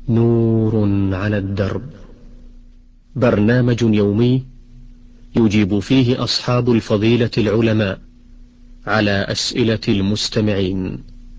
نور على الدرب، برنامج يومي يجيب فيه أصحاب الفضيلة العلماء على أسئلة المستمعين.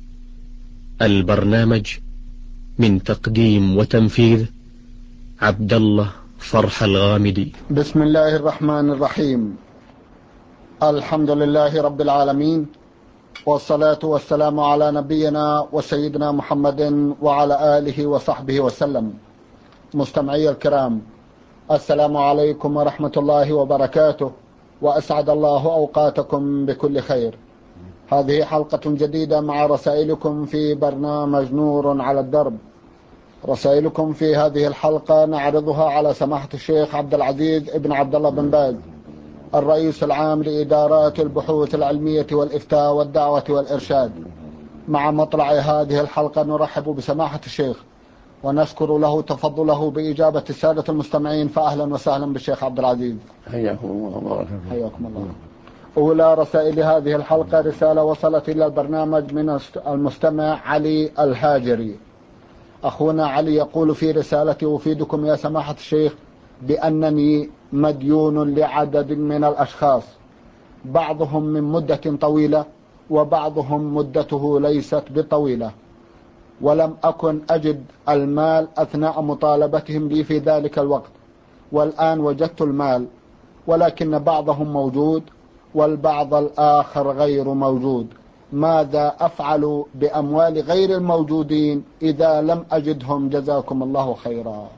البرنامج من تقديم وتنفيذ عبد الله فرح الغامدي. بسم الله الرحمن الرحيم. الحمد لله رب العالمين، والصلاة والسلام على نبينا وسيدنا محمد وعلى آله وصحبه وسلم. مستمعي الكرام، السلام عليكم ورحمة الله وبركاته، وأسعد الله أوقاتكم بكل خير. هذه حلقة جديدة مع رسائلكم في برنامج نور على الدرب. رسائلكم في هذه الحلقة نعرضها على سماحة الشيخ عبد العزيز ابن عبد الله بن باز، الرئيس العام لإدارات البحوث العلمية والإفتاء والدعوة والإرشاد. مع مطلع هذه الحلقة نرحب بسماحة الشيخ ونشكر له تفضله بإجابة السادة المستمعين، فأهلا وسهلا بالشيخ عبد العزيز. حياكم الله وبارك فيكم. حياكم الله. أولى رسائل هذه الحلقة رسالة وصلت إلى البرنامج من المستمع علي الهاجري. أخونا علي يقول في رسالته: أفيدكم يا سماحة الشيخ بأنني مديون لعدد من الأشخاص، بعضهم من مدة طويلة وبعضهم مدته ليست بطويلة، ولم أكن أجد المال أثناء مطالبتهم لي في ذلك الوقت، والآن وجدت المال، ولكن بعضهم موجود والبعض الآخر غير موجود. ماذا أفعل بأموال غير الموجودين إذا لم أجدهم؟ جزاكم الله خيرا.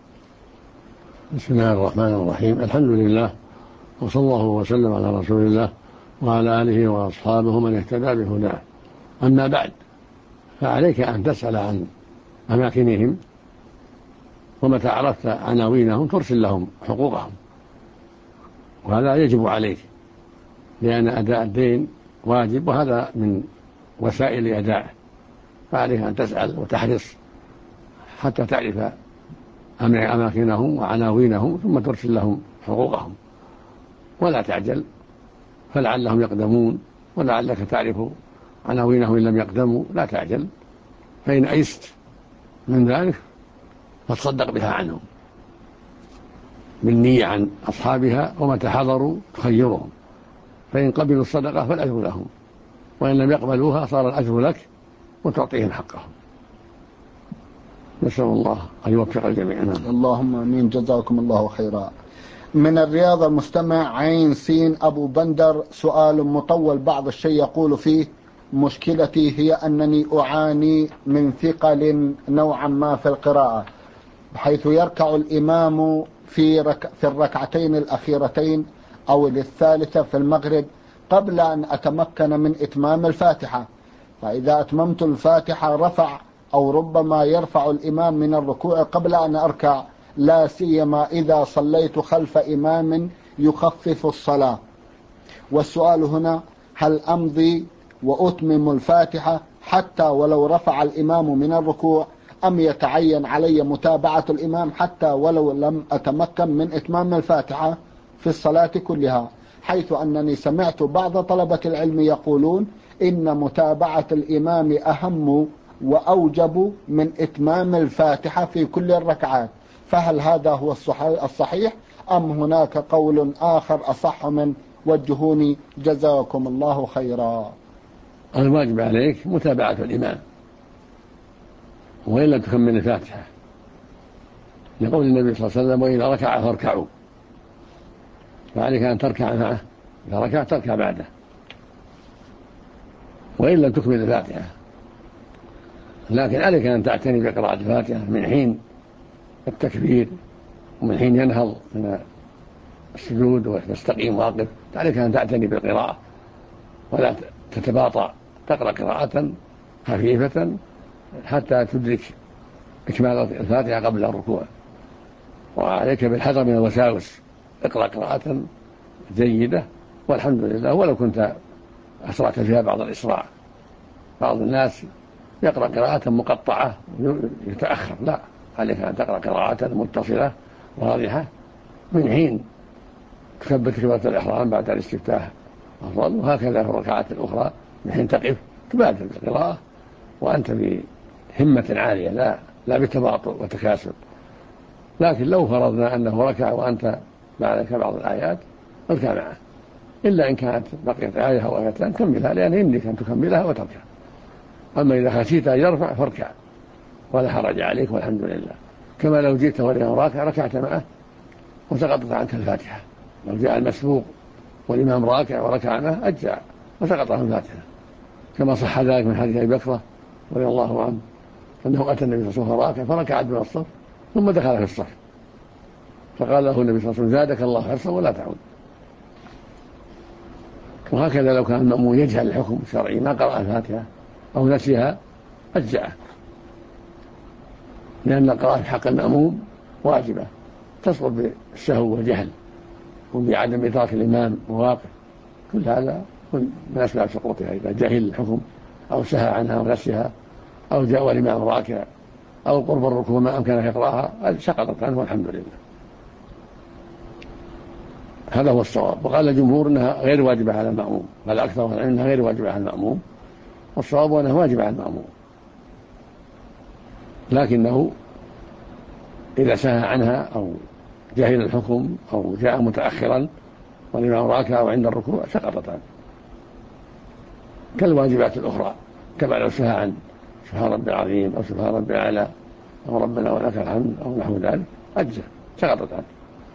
بسم الله الرحمن الرحيم. الحمد لله، وصلى الله وسلم على رسول الله وعلى آله وأصحابه من اهتدى بهداه. أما بعد، فعليك أن تسأل عن أماكنهم، ومتى عرفت عناوينهم ترسل لهم حقوقهم، وهذا يجب عليك، لأن أداء الدين واجب، وهذا من وسائل أدائه. فعليك أن تسأل وتحرص حتى تعرف أماكنهم وعناوينهم، ثم ترسل لهم حقوقهم، ولا تعجل، فلعلهم يقدمون، ولعلك تعرف عناوينهم إن لم يقدموا. لا تعجل، فإن أيست من ذلك فتصدق بها عنهم بالنية عن أصحابها، ومتى حضروا تخيرهم، فإن قبلوا الصدقة فالأجر لهم، وإن لم يقبلوها صار الأجر لك وتعطيهم حقهم. نسأل الله أن يوفق الجميع. اللهم آمين. جزاكم الله خيرا. من الرياض المستمع عين سين أبو بندر، سؤال مطول بعض الشيء، يقول فيه: مشكلتي هي أنني أعاني من ثقل نوعا ما في القراءة، بحيث يركع الإمام في الركعتين الأخيرتين أو للثالثة في المغرب قبل أن أتمكن من إتمام الفاتحة، فإذا أتممت الفاتحة رفع، أو ربما يرفع الإمام من الركوع قبل أن أركع، لا سيما إذا صليت خلف إمام يخفف الصلاة. والسؤال هنا: هل أمضي وأتمم الفاتحة حتى ولو رفع الإمام من الركوع، أم يتعين علي متابعة الإمام حتى ولو لم أتمكن من إتمام الفاتحة في الصلاة كلها؟ حيث أنني سمعت بعض طلبة العلم يقولون إن متابعة الإمام أهم وأوجب من إتمام الفاتحة في كل الركعات، فهل هذا هو الصحيح أم هناك قول آخر أصح من؟ وجهوني جزاكم الله خيرا. الواجب عليك متابعة الإمام، وإن لم تكمل الفاتحة، لقول النبي صلى الله عليه وسلم: وإذا ركع فاركعوا. فعليك أن تركع معه، إذا ركع تركع بعده، وإن لم تكمل الفاتحة. لكن عليك أن تعتني بقراءة الفاتحة من حين التكبير، ومن حين ينهض من السجود ويستقيم واقف. عليك أن تعتني بالقراءة ولا تتباطأ، تقرأ قراءة خفيفة حتى تدرك إكمال الفاتحة قبل الركوع. وعليك بالحذر من الوساوس، اقرأ قراءة جيدة والحمد لله، ولو كنت أسرعت فيها بعض الإسراع. بعض الناس يقرأ قراءة مقطعة يتأخر، لا، عليك أن تقرأ قراءة متصلة واضحة من حين تكبر تكبيرة الإحرام بعد الاستفتاح أفضل، وهكذا في الركعات الأخرى من حين تقف تبادر بالقراءة وأنت بهمة عالية، لا بتباطؤ وتكاسل. لكن لو فرضنا أنه ركع وأنت بعدك بعض الآيات اركع معه، إلا إن كانت بقيت آية أو آيتان كملها، لأن يملك أن تكملها وتركع. أما إذا خشيت أن يرفع فاركع ولا حرج عليك والحمد لله. كما لو جئت والإمام راكع ركعت معه وسقطت عنك الفاتحة. لو جاء المسبوق والإمام راكع وركع معه أجزع وسقط عنه الفاتحة، كما صح ذلك من حديث أبي بكر رضي الله عنه أنه أتى النبي صلى الله عليه وسلم راكع فركع دون الصف ثم دخل في الصف، فقال له النبي صلى الله عليه وسلم زادك الله حرصا ولا تعود. وهكذا لو كان المأموم يجهل الحكم الشرعي ما قرأ الفاتحة أو نسيها أجزعه، لأن القراءة في حق المأموم واجبة تسقط بالسهو والجهل وبعدم إدراك الإمام مواقف، كل هذا من أسباب سقوطها إذا جهل الحكم أو سهى عنها ونسيها أو جاء الإمام راكع أو قرب الركوع ما أمكن أن يقرأها سقطت عنه والحمد لله. هذا هو الصواب. وقال الجمهور أنها غير واجبة على المأموم، قال أكثر من العلم أنها غير واجبة على المأموم، والصواب أنها واجبة على المأموم، لكنه إذا سهى عنها أو جهل الحكم أو جاء متأخرا والإمام راكع أو عند الركوع سقطت عنه كالواجبات الأخرى، كما لو سهى عن سبحان ربي العظيم أو سبحان ربي الأعلى أو ربنا ولك الحمد أو نحو ذلك أجزاء سقطت عنه.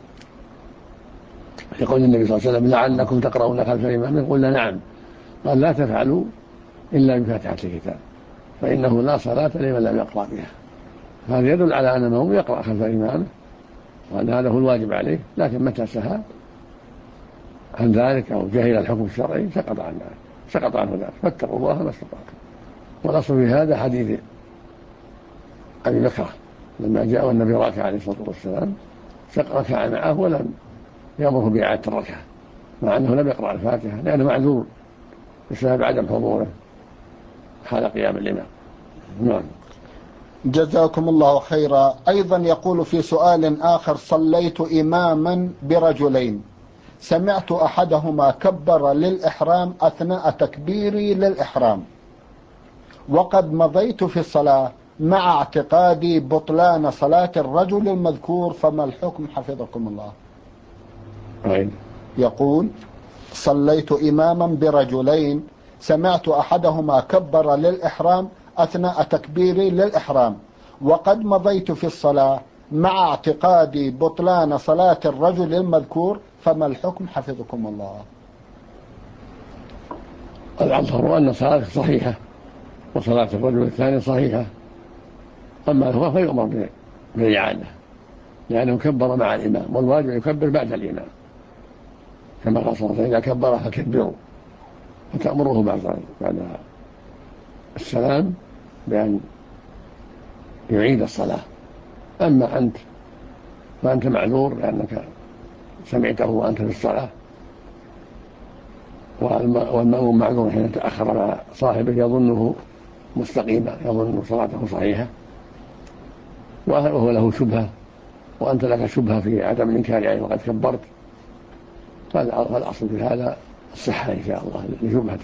يقول النبي صلى الله عليه وسلم لعلكم تقرؤون خلف الإمام، قلنا نعم، قال لا تفعلوا إلا بفاتحة الكتاب فإنه لا صلاة لمن لم يقرأ بها. هذا يدل على أن المأموم يقرأ خلف الإمام وأن هذا هو الواجب عليه، لكن متى سهى عن ذلك أو جهل الحكم الشرعي سقط عنه ذلك، فاتقوا الله ما استطعتم. والأصل في هذا حديث أبي بكر لما جاء النبي راكع عليه الصلاة والسلام ركع معه ولم يأمره بإعادة الركعة مع أنه لم يقرأ الفاتحة لأنه معذور بسبب عدم حضوره حال قيام الإمام. نعم. جزاكم الله خيرا. أيضا يقول في سؤال آخر: صليت إماما برجلين، سمعت أحدهما كبر للإحرام أثناء تكبيري للإحرام، وقد مضيت في الصلاة مع اعتقادي بطلان صلاة الرجل المذكور، فما الحكم حفظكم الله؟ يقول: صليت إماما برجلين، سمعت أحدهما كبر للإحرام أثناء تكبيري للإحرام، وقد مضيت في الصلاة مع اعتقادي بطلان صلاة الرجل المذكور، فما الحكم حفظكم الله؟ الأظهر أن صلاته صحيحة وصلاة الرجل الثاني صحيحة، أما هو فيؤمر بالإعادة لأنه كبر مع الإمام، والواجب يكبر بعد الإمام كما قال صلى الله عليه وسلم: إذا كبر فكبروا، فتأمره بعد السلام بأن يعيد الصلاة. أما أنت فأنت معذور لأنك سمعته وأنت في الصلاة، والمأموم معذور حين تأخر مع صاحبه يظنه مستقيما، يظن صلاته صحيحة وهو له شبهة وأنت لك شبهة في عدم الإنكار عليه وقد كبرت، فالأصل في هذا الصحة إن شاء الله لشبهة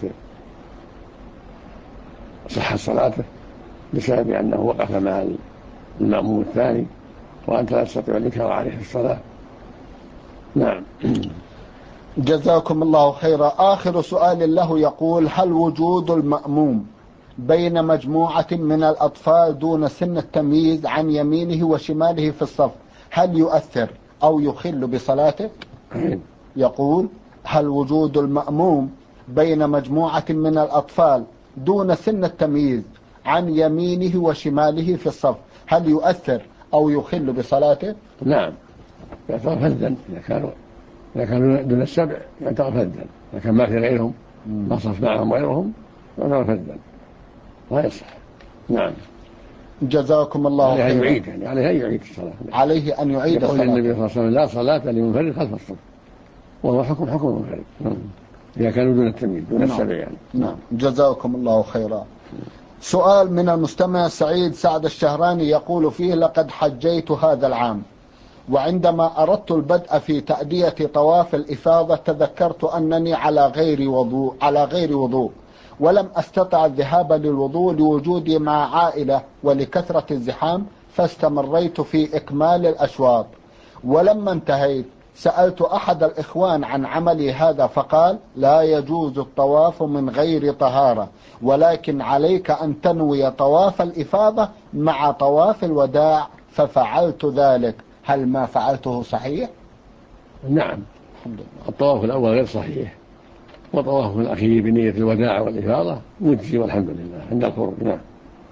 صحة صلاته بسبب أنه وقف مع المأموم الثاني وأنت لا تستطيع الإنكار عليه في الصلاة. نعم. جزاكم الله خيرا. آخر سؤال له يقول: هل وجود المأموم بين مجموعة من الأطفال دون سن التمييز عن يمينه وشماله في الصف هل يؤثر أو يخل بصلاته؟ يقول: هل وجود المأموم بين مجموعة من الأطفال دون سن التمييز عن يمينه وشماله في الصف هل يؤثر أو يخل بصلاته؟ نعم، يعتبر فردا إذا كانوا دون السبع يعتبر فردا، إذا كان ما في غيرهم ما صف معهم غيرهم يعتبر فردا لا يصح. نعم. جزاكم الله خيرا. عليه أن يعيد الصلاة. عليه أن يعيد الصلاة. يقول النبي صلى الله عليه وسلم: لا صلاة لمنفرد خلف الصف، وهو حكم المنفرد إذا كانوا دون التمييز دون السبع يعني. نعم. جزاكم الله خيرا. سؤال من المستمع سعيد سعد الشهراني يقول فيه: لقد حجيت هذا العام، وعندما أردت البدء في تأدية طواف الإفاضة تذكرت أنني على غير وضوء ولم أستطع الذهاب للوضوء لوجودي مع عائلة ولكثرة الزحام، فاستمريت في إكمال الأشواط، ولما انتهيت سألت أحد الإخوان عن عملي هذا فقال لا يجوز الطواف من غير طهارة، ولكن عليك أن تنوي طواف الإفاضة مع طواف الوداع، ففعلت ذلك. هل ما فعلته صحيح؟ نعم، الطواف الأول غير صحيح، وطواف الأخير بنية الوداع والإفاضة مجزي والحمد لله عند الخروج. نعم.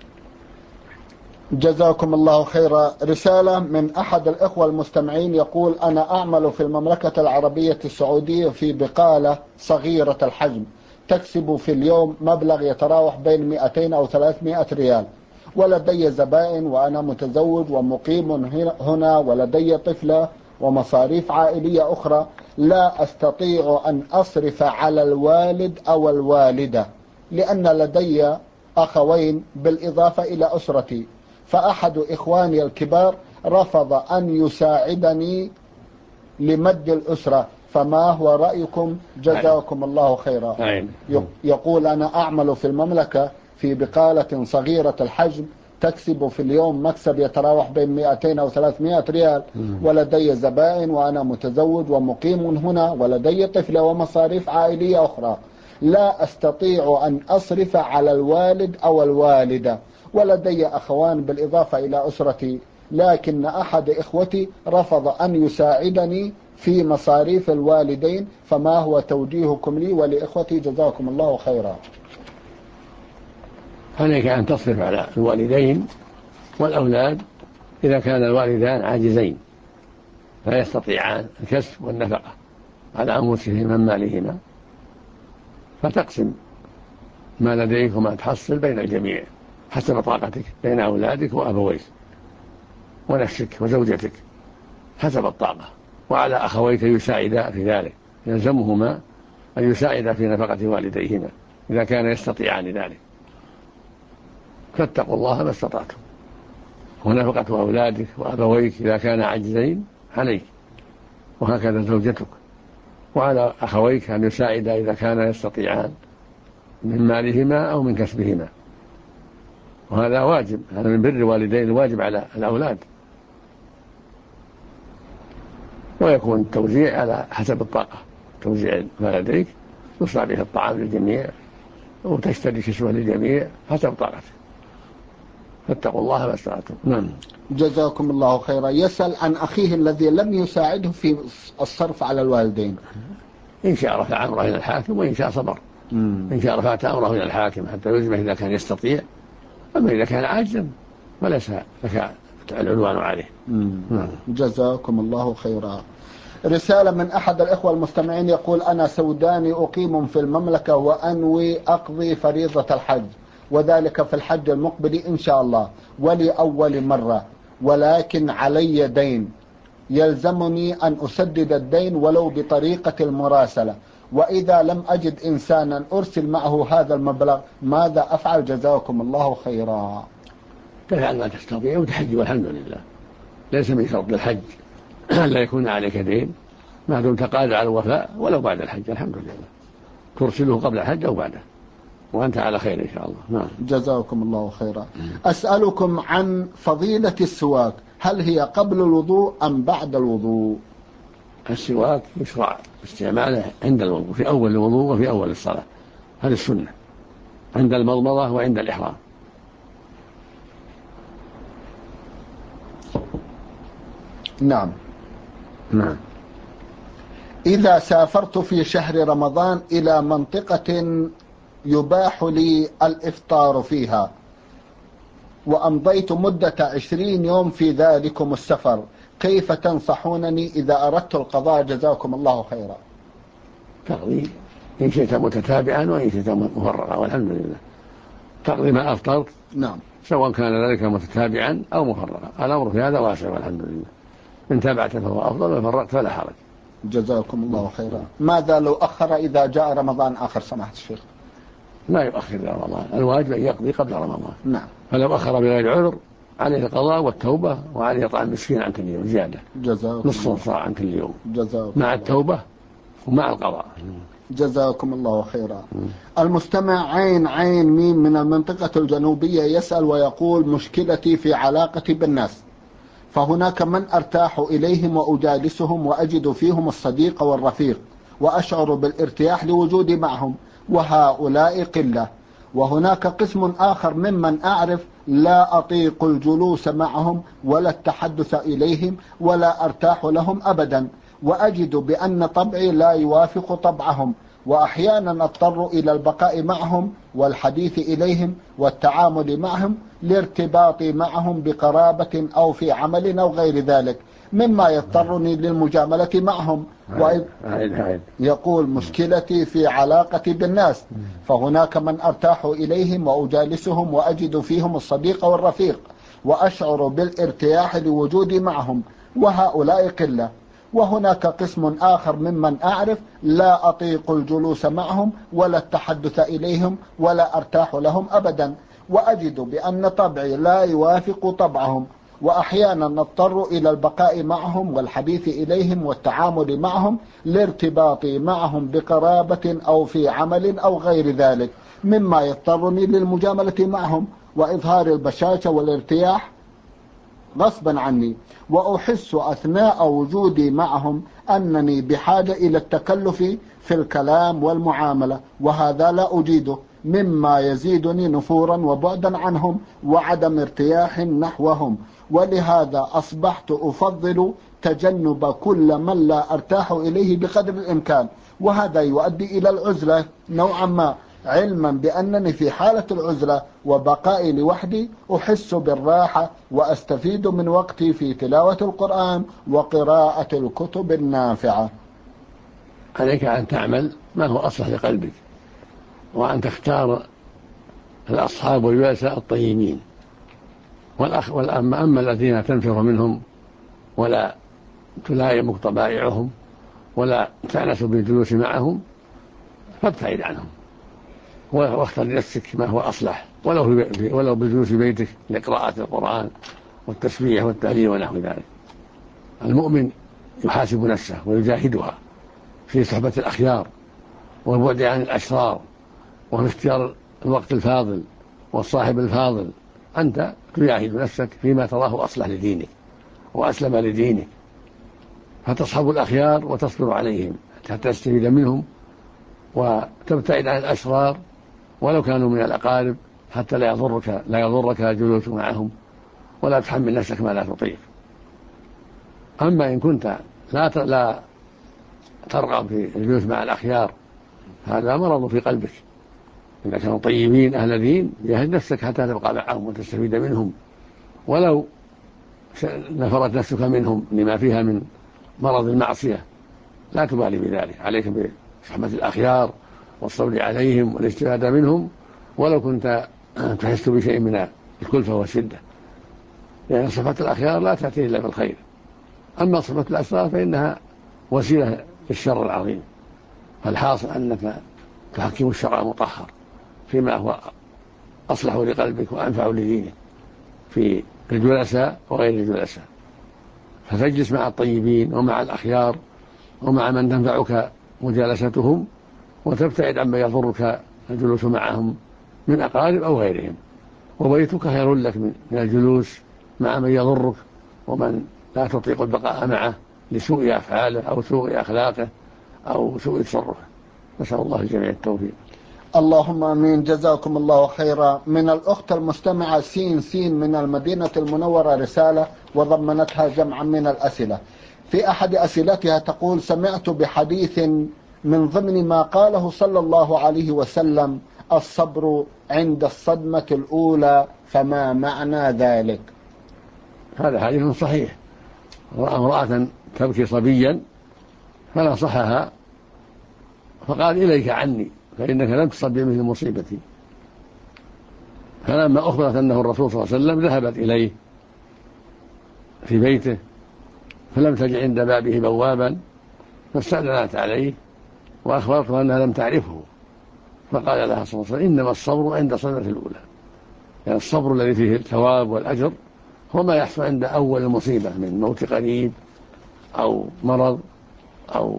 جزاكم الله خيرا. رسالة من أحد الإخوة المستمعين يقول أنا أعمل في المملكة العربية السعودية في بقالة صغيرة الحجم تكسب في اليوم مبلغ يتراوح بين 200 أو 300 ريال، ولدي زبائن وأنا متزوج ومقيم هنا، ولدي طفلة ومصاريف عائلية أخرى، لا أستطيع أن أصرف على الوالد أو الوالدة لأن لدي أخوين بالإضافة إلى أسرتي، فأحد إخواني الكبار رفض أن يساعدني لمد الأسرة، فما هو رأيكم؟ جزاكم الله خيرا. يقول أنا أعمل في المملكة في بقالة صغيرة الحجم تكسب في اليوم مكسب يتراوح بين 200 أو 300 ريال، ولدي زبائن وأنا متزوج ومقيم هنا، ولدي طفلة ومصاريف عائلية أخرى، لا أستطيع أن أصرف على الوالد أو الوالدة، ولدي أخوان بالإضافة إلى أسرتي، لكن أحد إخوتي رفض أن يساعدني في مصاريف الوالدين، فما هو توجيهكم لي ولإخوتي؟ جزاكم الله خيرا. عليك أن تصرف على الوالدين والأولاد إذا كان الوالدان عاجزين لا يستطيعان الكسب والنفقة على أنفسهما من مالهما، فتقسم ما لديك وما تحصل بين الجميع حسب طاقتك بين أولادك وأبويك ونفسك وزوجتك حسب الطاقة، وعلى أخويك يساعدا في ذلك، يلزمهما أن يساعدا في نفقة والديهما إذا كان يستطيعان ذلك، فاتقوا الله ما استطعتم، ونفقة أولادك وأبويك إذا كان عاجزين عليك، وهكذا زوجتك، وعلى أخويك أن يساعدا إذا كان يستطيعان من مالهما أو من كسبهما، وهذا واجب، هذا من بر الوالدين الواجب على الأولاد، ويكون التوزيع على حسب الطاقة، توزيع ما لديك يصنع به الطعام للجميع وتشتري كسوة للجميع حسب طاقتك، فاتقوا الله ما استطعتم. نعم. جزاكم الله خيرا. يسأل عن أخيه الذي لم يساعده في الصرف على الوالدين، إن شاء رفع أمره إلى الحاكم وإن شاء صبر. إن شاء رفعت أمره إلى الحاكم حتى يلزمه إذا كان يستطيع، أما إذا كان عاجزا فليس لك العدوان عليه. جزاكم الله خيرا. رسالة من أحد الإخوة المستمعين يقول أنا سوداني أقيم في المملكة وأنوي أقضي فريضة الحج، وذلك في الحج المقبل إن شاء الله ولأول مرة، ولكن علي دين يلزمني أن أسدد الدين ولو بطريقة المراسلة، وإذا لم أجد إنسانا أرسل معه هذا المبلغ ماذا أفعل؟ جزاكم الله خيرا. تفعل ما تستطيع وتحج والحمد لله، ليس من شرط الحج لا يكون عليك دين ما دمت قادر على الوفاء ولو بعد الحج، الحمد لله ترسله قبل الحج أو بعده وأنت على خير إن شاء الله. نعم. جزاكم الله خيرا. أسألكم عن فضيلة السواك، هل هي قبل الوضوء أم بعد الوضوء؟ السواك يشرع استعماله عند الوضوء، في أول الوضوء وفي أول الصلاة، هذه السنة عند المضمضة وعند الإحرام. نعم. إذا سافرت في شهر رمضان إلى منطقة يباح لي الإفطار فيها وأمضيت مدة 20 يوم في ذلكم السفر، كيف تنصحونني إذا أردت القضاء؟ جزاكم الله خيرا. تقضي إن شئت متتابعا وإن شئت مفرغا والحمد لله، تقضي ما أفطرت. نعم. سواء كان ذلك متتابعا أو مفرغا، الأمر في هذا واسع والحمد لله، إن تابعت فهو أفضل وفرغت فلا حرج. جزاكم الله خيرا. ماذا لو أخر إذا جاء رمضان آخر سماحة الشيخ؟ لا يؤخر رمضان، الواجب أن يقضي قبل رمضان. نعم. فلو أخر بغير عذر عليه القضاء والتوبة، وعليه إطعام مسكين عن كل يوم زيادة، نصف صاع عن كل يوم مع التوبة ومع القضاء. جزاكم الله خيرا. المستمع عين عين ميم من المنطقة الجنوبية يسأل ويقول: مشكلتي في علاقتي بالناس، فهناك من أرتاح إليهم وأجالسهم وأجد فيهم الصديق والرفيق وأشعر بالارتياح لوجودي معهم، وهؤلاء قلة. وهناك قسم آخر ممن أعرف لا أطيق الجلوس معهم ولا التحدث إليهم ولا أرتاح لهم أبدا، وأجد بأن طبعي لا يوافق طبعهم، وأحيانا أضطر إلى البقاء معهم والحديث إليهم والتعامل معهم لارتباطي معهم بقرابة أو في عمل أو غير ذلك، مما يضطرني للمجاملة معهم. يقول: مشكلتي في علاقتي بالناس، فهناك من أرتاح إليهم وأجالسهم وأجد فيهم الصديق والرفيق وأشعر بالارتياح لوجودي معهم، وهؤلاء قلة. وهناك قسم آخر ممن أعرف لا أطيق الجلوس معهم ولا التحدث إليهم ولا أرتاح لهم أبدا، وأجد بأن طبعي لا يوافق طبعهم، وأحيانا نضطر إلى البقاء معهم والحديث إليهم والتعامل معهم لارتباطي معهم بقرابة أو في عمل أو غير ذلك، مما يضطرني للمجاملة معهم وإظهار البشاشة والارتياح غصبا عني، وأحس أثناء وجودي معهم أنني بحاجة إلى التكلف في الكلام والمعاملة، وهذا لا أجيده، مما يزيدني نفورا وبعدا عنهم وعدم ارتياح نحوهم. ولهذا أصبحت أفضل تجنب كل من لا أرتاح إليه بقدر الإمكان، وهذا يؤدي إلى العزلة نوعا ما، علما بأنني في حالة العزلة وبقائي لوحدي أحس بالراحة وأستفيد من وقتي في تلاوة القرآن وقراءة الكتب النافعة. عليك أن تعمل ما هو أصلح لقلبك، وأن تختار الأصحاب والجلساء الطيبين، أما الذين تنفر منهم ولا تلائمك طبائعهم ولا تأنس بالجلوس معهم فابتعد عنهم، واختر لنفسك ما هو أصلح، ولو بالجلوس في بيتك لقراءة القرآن والتسبيح والتهليل ونحو ذلك. المؤمن يحاسب نفسه ويجاهدها في صحبة الأخيار والبعد عن الأشرار وفي اختيار الوقت الفاضل والصاحب الفاضل. أنت تجاهد نفسك فيما تراه أصلح لدينك وأسلم لدينك، فتصحب الأخيار وتصبر عليهم حتى تستفيد منهم، وتبتعد عن الأشرار ولو كانوا من الأقارب حتى لا يضرك الجلوس معهم، ولا تحمل نفسك ما لا تطيق. أما إن كنت لا ترغب في الجلوس مع الأخيار، هذا مرض في قلبك. إذا كانوا طيبين أهل دين جاهد نفسك حتى تبقى معهم وتستفيد منهم، ولو نفرت نفسك منهم لما فيها من مرض المعصية لا تبالي بذلك. عليك بصحبة الأخيار والصبر عليهم والاستفادة منهم، ولو كنت تحس بشيء من الكلفة والشدة، لأن صحبة الأخيار لا تأتي إلا بالخير. أما صحبة الأشرار فإنها وسيلة للشر العظيم. فالحاصل أنك تحكم الشرع المطهر فيما هو أصلح لقلبك وأنفع لدينك في الجلساء وغير الجلساء، فتجلس مع الطيبين ومع الأخيار ومع من تنفعك مجالستهم، وتبتعد عما يضرك الجلوس معهم من أقارب أو غيرهم. وبيتك خير لك من الجلوس مع من يضرك ومن لا تطيق البقاء معه لسوء أفعاله أو سوء أخلاقه أو سوء تصرفه. نسأل الله الجميع التوفيق. اللهم آمين. جزاكم الله خيرا. من الأخت المستمعة سين من المدينة المنورة رسالة وضمنتها جمعا من الأسئلة. في أحد أسئلتها تقول: سمعت بحديث من ضمن ما قاله صلى الله عليه وسلم: الصبر عند الصدمة الأولى، فما معنى ذلك؟ هذا حديث صحيح. رأى امرأة تبكي صبيا فنصحها فقال: إليك عني فإنك لم تصب بمثل مصيبتي. فلما أخبرت أنه الرسول صلى الله عليه وسلم ذهبت إليه في بيته، فلم تجد عند بابه بوابا، فاستأذنت عليه وأخبرته أنها لم تعرفه، فقال لها صلى الله عليه وسلم: إنما الصبر عند الصدمة الأولى. يعني الصبر الذي فيه الثواب والأجر هو ما يحصل عند أول المصيبة من موت قريب أو مرض أو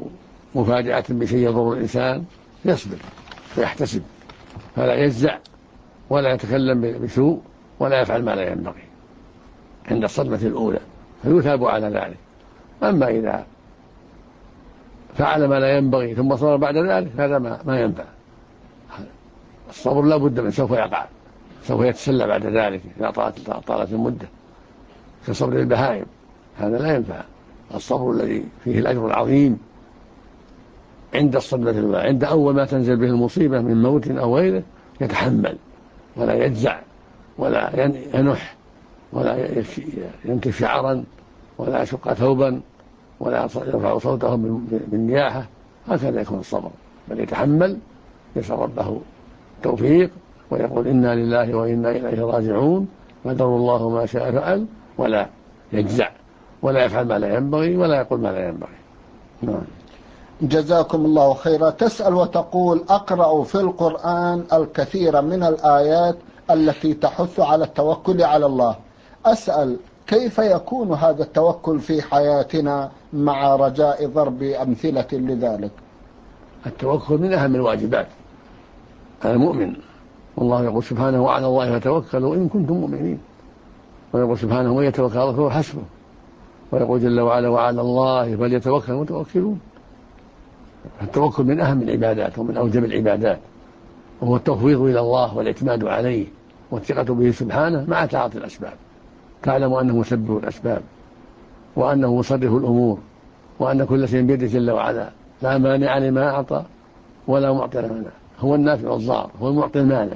مفاجأة بشيء يضر الإنسان يصبر ويحتسب، فلا يجزع ولا يتكلم بسوء ولا يفعل ما لا ينبغي عند الصدمة الأولى، فيثاب على ذلك. أما إذا فعل ما لا ينبغي ثم صبر بعد ذلك هذا ما ينفع. الصبر لا بد من، سوف يقع، سوف يتسلى بعد ذلك إذا طالت المدة، كصبر البهائم، هذا لا ينفع. الصبر الذي فيه الأجر العظيم عند الصدمة الأولى، عند أول ما تنزل به المصيبة من موت أو غيره يتحمل ولا يجزع ولا ينح ولا ينتف شعرا ولا يشق ثوبا ولا يرفع صوته بالنياحة، هكذا يكون الصبر، بل يتحمل، يسأل ربه التوفيق ويقول إنا لله وإنا إليه راجعون، قدر الله ما شاء فعل، ولا يجزع ولا يفعل ما لا ينبغي ولا يقول ما لا ينبغي. نعم. جزاكم الله خيرا. تسأل وتقول: أقرأ في القرآن الكثير من الآيات التي تحث على التوكل على الله، أسأل كيف يكون هذا التوكل في حياتنا مع رجاء ضرب أمثلة لذلك؟ التوكل من أهم الواجبات على المؤمن، والله يقول سبحانه: وعلى الله فتوكلوا إن كنتم مؤمنين، ويقول سبحانه: من يتوكل على الله فهو حسبه، ويقول جل وعلا: وعلى الله فليتوكل المتوكلون. التوكل من أهم العبادات ومن أوجب العبادات، وهو التفويض إلى الله والاعتماد عليه والثقة به سبحانه مع تعاطي الأسباب. تعلم أنه مسبب الأسباب وأنه مصرف الأمور وأن كل شيء بيده جل وعلا، لا مانع لما أعطى ولا معطي لما منع، هو النافع الضار، هو المعطي المانع،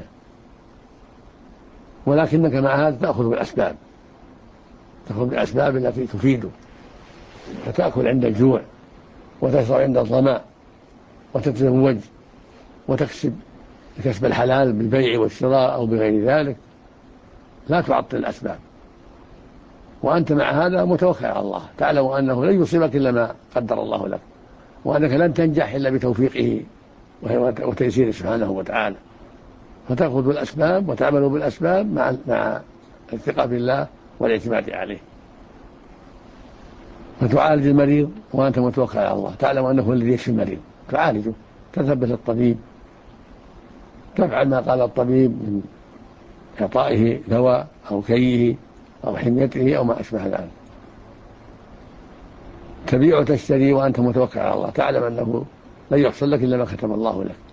ولكنك مع هذا تأخذ بالأسباب، تأخذ بالأسباب التي تفيده، فتأكل عند الجوع وتشرب عند الظمأ وتتزوج وتكسب كسب الحلال بالبيع والشراء أو بغير ذلك، لا تعطل الأسباب، وأنت مع هذا متوكل على الله، تعلم أنه لن يصيبك إلا ما قدر الله لك، وأنك لن تنجح إلا بتوفيقه وتيسيره سبحانه وتعالى، فتأخذ بالأسباب وتعمل بالأسباب مع الثقة بالله والاعتماد عليه. فتعالج المريض وأنت متوكل على الله، تعلم أنه هو الذي يشفي المريض، تعالجه، تثبت الطبيب، تفعل ما قال الطبيب من إعطائه دواء أو كيه أو حميته أو ما أشبه ذلك. تبيع وتشتري وأنت متوكل على الله، تعلم أنه لن يحصل لك إلا ما كتب الله لك.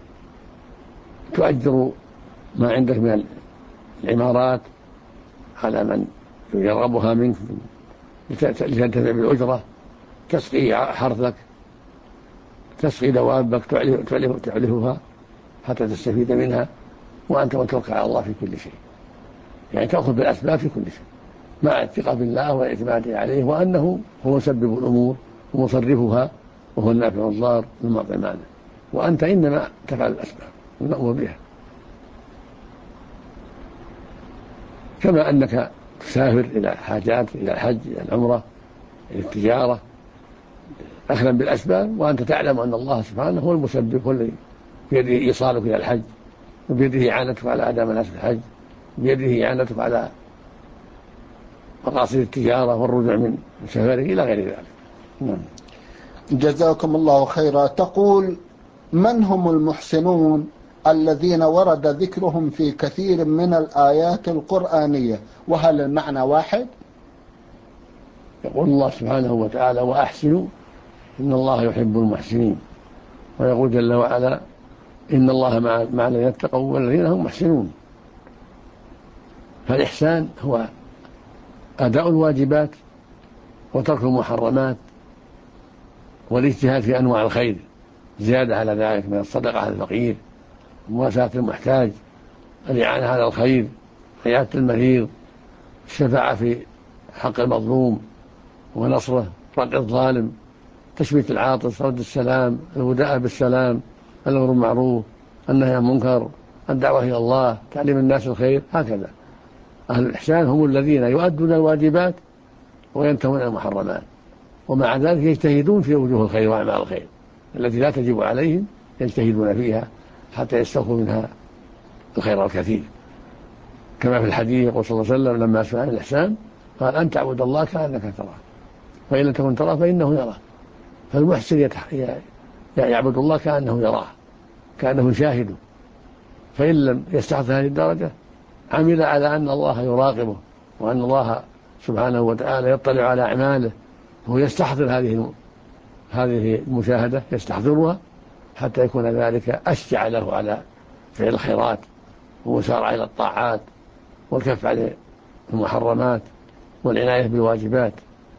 تؤجر ما عندك من العمارات على من يرغبها منك لتنتفع بالأجرة، تسقي حرثك، تسقي دوابك، تعلفها حتى تستفيد منها وأنت متوكل على الله في كل شيء، يعني تأخذ بالأسباب في كل شيء مع الثقة بالله والاعتماد عليه، وأنه هو مسبب الأمور ومصرفها وهو النافع الضار المعطي المانع، وأنت إنما تفعل الأسباب المأمور بها. كما أنك تسافر إلى حاجات، إلى الحج، إلى العمرة، إلى التجارة، أخذا بالأسباب، وأنت تعلم أن الله سبحانه هو المسبب، هو الذي بيده إيصالك إلى الحج، وبيده إعانتك على أداء مناسك الحج، بيده إعانتك على مقاصد التجارة والرجوع من سفرك إلى غير ذلك. نعم. جزاكم الله خيرا. تقول: من هم المحسنون الذين ورد ذكرهم في كثير من الآيات القرآنية، وهل المعنى واحد؟ يقول الله سبحانه وتعالى: وأحسنوا إن الله يحب المحسنين، ويقول جل وعلا: إن الله مع الذين اتقوا والذين هم محسنون. فالإحسان هو أداء الواجبات وترك المحرمات والاجتهاد في أنواع الخير، زيادة على ذلك من الصدقة على الفقير، مواساة المحتاج، الإعانة على الخير، عيادة المريض، الشفاعة في حق المظلوم ونصره، رد الظالم، تشميت العاطس، رد السلام، الوداع بالسلام، الأمر بالمعروف، النهي عن المنكر، الدعوة إلى الله، تعليم الناس الخير. هكذا أهل الإحسان هم الذين يؤدون الواجبات وينتهون المحرمات، ومع ذلك يجتهدون في وجوه الخير وأعمال الخير التي لا تجب عليهم، يجتهدون فيها حتى يستوفوا منها الخير الكثير. كما في الحديث يقول صلى الله عليه وسلم لما سئل عن الإحسان قال: أن تعبد الله كأنك تراه، فإن لم تكن تراه فإنه يراك. فالمحسن يعبد الله كأنه يراه، كأنه يشاهده. فإن لم يستحضر هذه الدرجة عمل على أن الله يراقبه، وأن الله سبحانه وتعالى يطلع على أعماله، وهو يستحضر هذه المشاهدة، يستحضرها حتى يكون ذلك أشجع له على فعل الخيرات والمسارعة إلى الطاعات والكف عن المحرمات والعناية بالواجبات.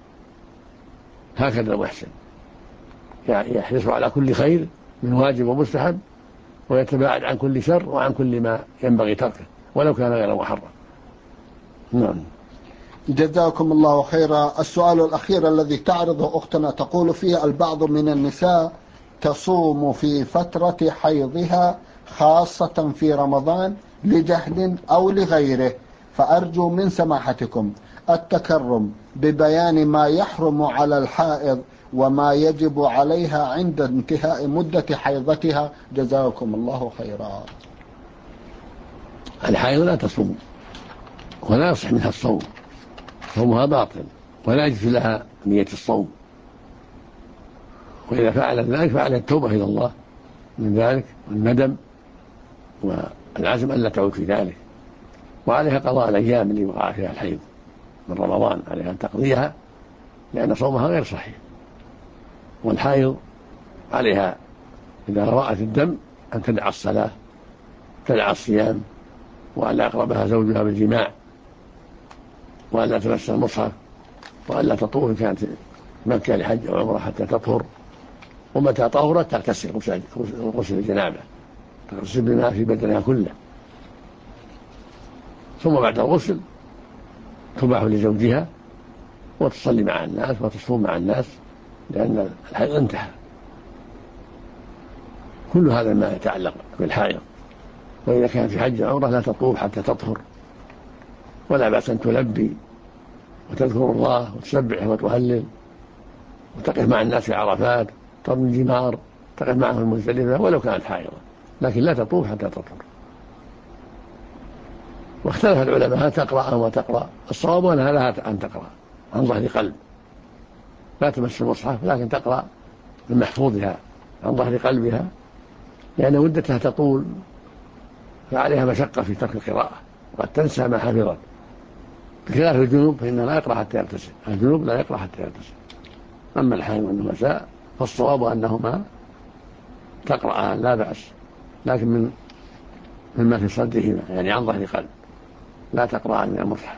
هكذا المحسن يحرص على كل خير من واجب ومستحب، ويتباعد عن كل شر وعن كل ما ينبغي تركه ولو كان غير محرم. نعم. جزاكم الله خيرا. السؤال الأخير الذي تعرضه أختنا تقول فيه: البعض من النساء تصوم في فترة حيضها خاصة في رمضان لجهل أو لغيره، فأرجو من سماحتكم التكرم ببيان ما يحرم على الحائض وما يجب عليها عند انتهاء مدة حيضتها، جزاكم الله خيرا. الحائض لا تصوم ولا يصح منها الصوم، صومها باطل ولا يجوز لها نية الصوم، وإذا فعلت ذلك فعلت التوبة إلى الله من ذلك والندم والعزم ألا تعود في ذلك، وعليها قضاء الأيام اللي وقع فيها الحيض من رمضان، عليها أن تقضيها لأن صومها غير صحيح. والحائض عليها إذا رأت الدم أن تدع الصلاة، تدع الصيام، وأن لا يقربها زوجها بالجماع، وأن لا تمس المصحف، وأن لا تطوف إن كانت مكة لحج أو عمرة حتى تطهر، ومتى طهرت تغتسل غسل الجنابة، تغتسل بماء في بدنها كله، ثم بعد الغسل تباح لزوجها وتصلي مع الناس وتصوم مع الناس لأن الحيض انتهى. كل هذا ما يتعلق بالحائض. وإذا كان في حج أو عمرة لا تطوف حتى تطهر، ولا بأس أن تلبي وتذكر الله وتسبح وتهلل وتقف مع الناس في عرفات، ترمي الجمار، تقف معهم في المزدلفة ولو كانت حائضة، لكن لا تطوف حتى تطهر. واختلف العلماء هل تقرأ أو ما تقرأ. الصواب أنها لها أن تقرأ عن ظهر قلب، لا تمس المصحف، لكن تقرأ من محفوظها عن ظهر قلبها، لأن مدتها تطول فعليها مشقة في ترك القراءة، وقد تنسى ما حفظت، بخلاف الجنوب فإنه لا يقرأ حتى يغتسل. الجنوب لا يقرأ حتى يغتسل. أما الحائض والنفساء فالصواب أنهما تقرأ لا بأس، لكن مما في صدرهما، يعني عن ظهر قلب، لا تقرأ من المصحف.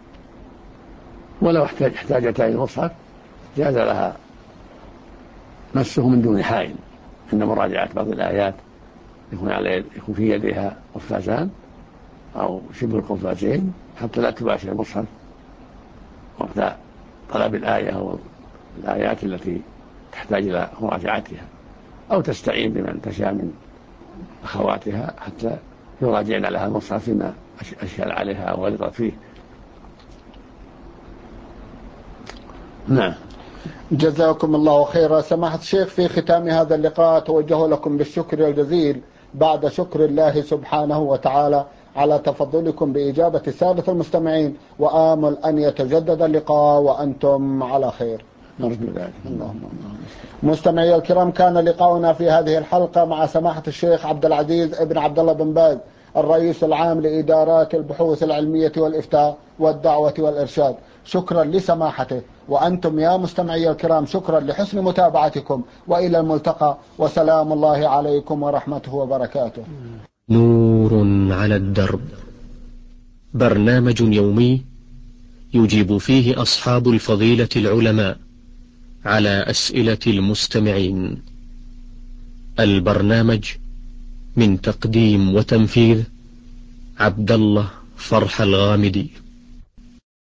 ولو احتاجتا إلى المصحف جاز لها مسه من دون حائل عند مراجعة بعض الآيات، يكون في يديها قفازان أو شبه القفازين حتى لا تباشر المصحف وقت طلب الآية أو الآيات التي تحتاج إلى مراجعتها، أو تستعين بمن تشاء من أخواتها حتى يراجعن لها المصحف فيما أشكل عليها أو غلطت فيه. نعم. جزاكم الله خيرا. سماحة الشيخ، في ختام هذا اللقاء أتوجه لكم بالشكر الجزيل بعد شكر الله سبحانه وتعالى على تفضلكم بإجابة السادة المستمعين، وآمل أن يتجدد اللقاء وأنتم على خير. نرجو ذلك. مستمعي الكرام، كان لقاؤنا في هذه الحلقة مع سماحة الشيخ عبد العزيز ابن عبد الله بن باز، الرئيس العام لإدارات البحوث العلمية والإفتاء والدعوة والإرشاد. شكرا لسماحته، وأنتم يا مستمعي الكرام شكرا لحسن متابعتكم، وإلى الملتقى، وسلام الله عليكم ورحمته وبركاته. نور على الدرب، برنامج يومي يجيب فيه أصحاب الفضيلة العلماء على أسئلة المستمعين. البرنامج من تقديم وتنفيذ عبد الله فرح الغامدي.